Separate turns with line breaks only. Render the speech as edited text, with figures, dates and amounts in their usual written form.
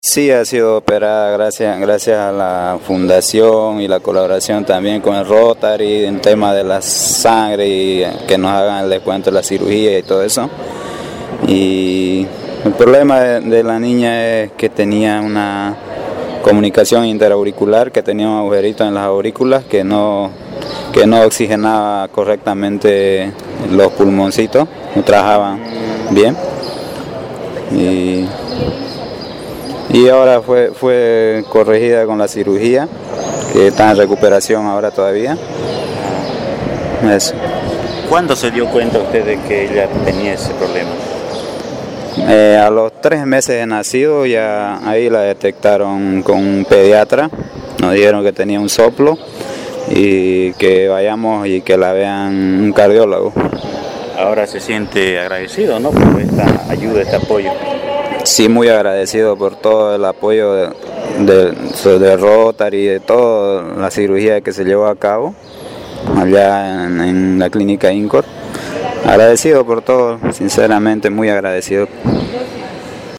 Sí, ha sido operada gracias a la fundación y la colaboración también con el Rotary en tema de la sangre y que nos hagan el descuento de la cirugía y todo eso. Y el problema de la niña es que tenía una comunicación interauricular, que tenía un agujerito en las aurículas que no oxigenaba correctamente los pulmoncitos, no trabajaban bien. Y ahora fue corregida con la cirugía, que está en recuperación ahora todavía. Eso.
¿Cuándo se dio cuenta usted de que ella tenía ese problema?
A los 3 meses de nacido ya ahí la detectaron con un pediatra, nos dijeron que tenía un soplo y que vayamos y que la vean un cardiólogo.
Ahora se siente agradecido, ¿no?, por esta ayuda, este apoyo.
Sí, muy agradecido por todo el apoyo de Rotary, de toda la cirugía que se llevó a cabo allá en la clínica INCOR. Agradecido por todo, sinceramente muy agradecido.